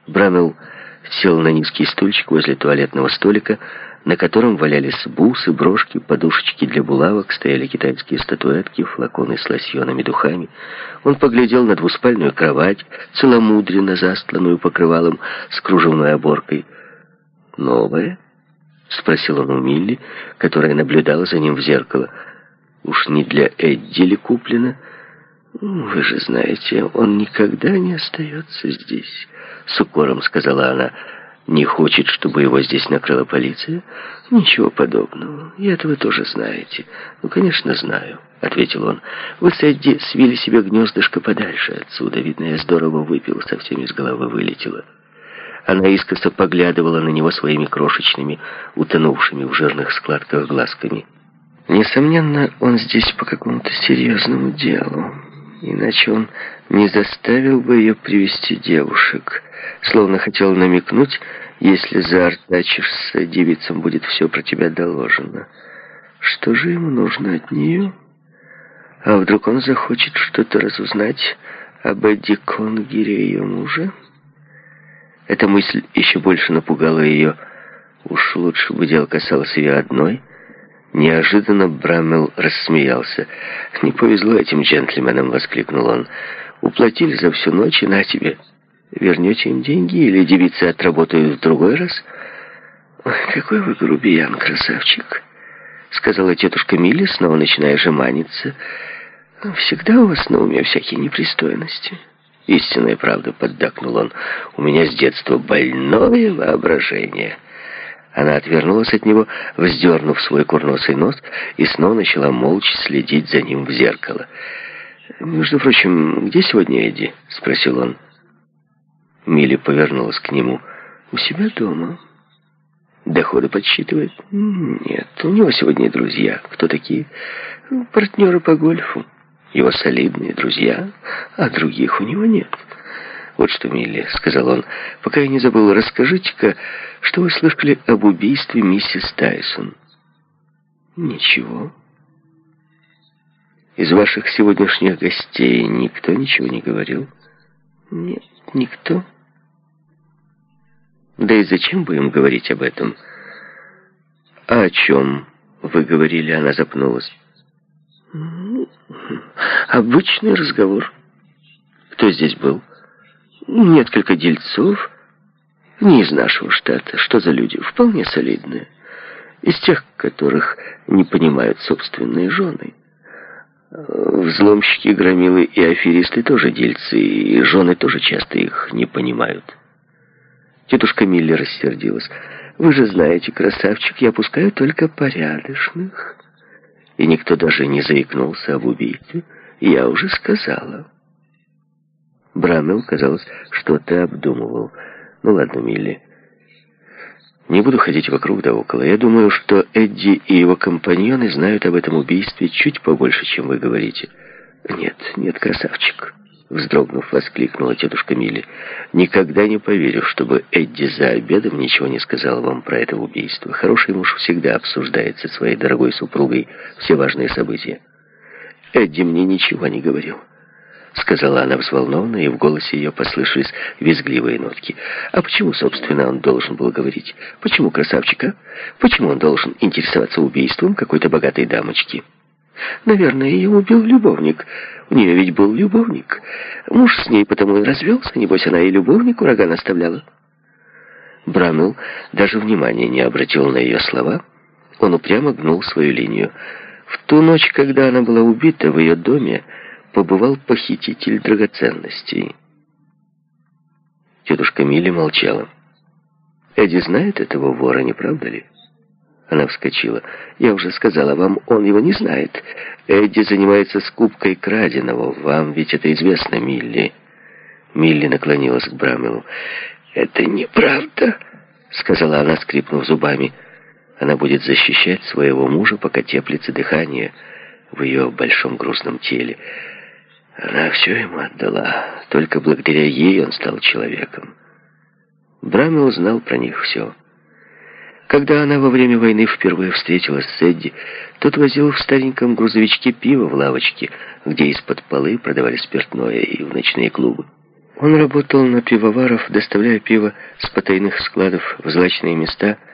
Брамелл сел на низкий стульчик возле туалетного столика, на котором валялись бусы, брошки, подушечки для булавок, стояли китайские статуэтки, флаконы с лосьонами, духами. Он поглядел на двуспальную кровать, целомудренно застланную покрывалом с кружевной оборкой. «Новая?» — спросил он у Милли, которая наблюдала за ним в зеркало. «Уж не для Эдди ли куплено?» «Вы же знаете, он никогда не остается здесь», — с укором сказала она. «Не хочет, чтобы его здесь накрыла полиция?» «Ничего подобного. И это вы тоже знаете». «Ну, конечно, знаю», — ответил он. «Вы с Эдди свили себе гнездышко подальше отсюда. Видно, я здорово выпил, совсем из головы вылетело». Она искоса поглядывала на него своими крошечными, утонувшими в жирных складках глазками. «Несомненно, он здесь по какому-то серьезному делу. Иначе он не заставил бы ее привести девушек. Словно хотел намекнуть, если заортачишься, девицам будет все про тебя доложено. Что же ему нужно от нее? А вдруг он захочет что-то разузнать об Эдди Конгере, ее муже?» Эта мысль еще больше напугала ее. Уж лучше бы дело касалось ее одной. Неожиданно Брамелл рассмеялся. «Не повезло этим джентльменам», — воскликнул он. «Уплатили за всю ночь, и на тебе. Вернете им деньги, или девицы отработают в другой раз?» «Ой, какой вы грубиян, красавчик», — сказала тетушка Милли, снова начиная жеманиться. «Всегда у вас на уме всякие непристойности». «Истинная правда», — поддакнул он. «У меня с детства больное воображение». Она отвернулась от него, вздернув свой курносый нос, и снова начала молча следить за ним в зеркало. «Между прочим, где сегодня Эдди?» — спросил он. Милли повернулась к нему. «У себя дома». «Доходы подсчитывает?» «Нет, у него сегодня друзья». «Кто такие?» «Партнеры по гольфу. Его солидные друзья, а других у него нет». «Вот что, Милли», — сказал он, — «пока я не забыл, расскажите-ка, что вы слышали об убийстве миссис Тайсон?» «Ничего». «Из ваших сегодняшних гостей никто ничего не говорил?» «Нет, никто». «Да и зачем бы им говорить об этом?» «А о чем вы говорили?» — она запнулась. «Обычный разговор». «Кто здесь был?» «Несколько дельцов, не из нашего штата. Что за люди? Вполне солидные. Из тех, которых не понимают собственные жены. Взломщики, громилы и аферисты тоже дельцы, и жены тоже часто их не понимают». Тетушка Милли рассердилась. «Вы же знаете, красавчик, я пускаю только порядочных». И никто даже не заикнулся об убийце. Я уже сказала. Брамелл, казалось, что-то обдумывал. «Ну ладно, Милли, не буду ходить вокруг да около. Я думаю, что Эдди и его компаньоны знают об этом убийстве чуть побольше, чем вы говорите». «Нет, нет, красавчик», — вздрогнув, воскликнула тетушка Милли. «Никогда не поверю, чтобы Эдди за обедом ничего не сказал вам про это убийство. Хороший муж всегда обсуждает со своей дорогой супругой все важные события». «Эдди мне ничего не говорил», — сказала она взволнованно, и в голосе ее послышались визгливые нотки. «А почему, собственно, он должен был говорить? Почему, красавчика? Почему он должен интересоваться убийством какой-то богатой дамочки? Наверное, ее убил любовник. У нее ведь был любовник. Муж с ней потому и развелся. Небось, она и любовнику рога наставляла». Брамелл даже внимания не обратил на ее слова. Он упрямо гнул свою линию. В ту ночь, когда она была убита, в ее доме побывал похититель драгоценностей. Тетушка Милли молчала. «Эдди знает этого вора, не правда ли?» Она вскочила. «Я уже сказала вам, он его не знает. Эдди занимается скупкой краденого. Вам ведь это известно, Милли». Милли наклонилась к Брамеллу. «Это неправда», — сказала она, скрипнув зубами. Она будет защищать своего мужа, пока теплится дыхание в ее большом грустном теле. Она все ему отдала. Только благодаря ей он стал человеком. Брамелл знал про них все. Когда она во время войны впервые встретилась с Эдди, тот возил в стареньком грузовичке пиво в лавочке, где из-под полы продавали спиртное, и в ночные клубы. Он работал на пивоваров, доставляя пиво с потайных складов в злачные места,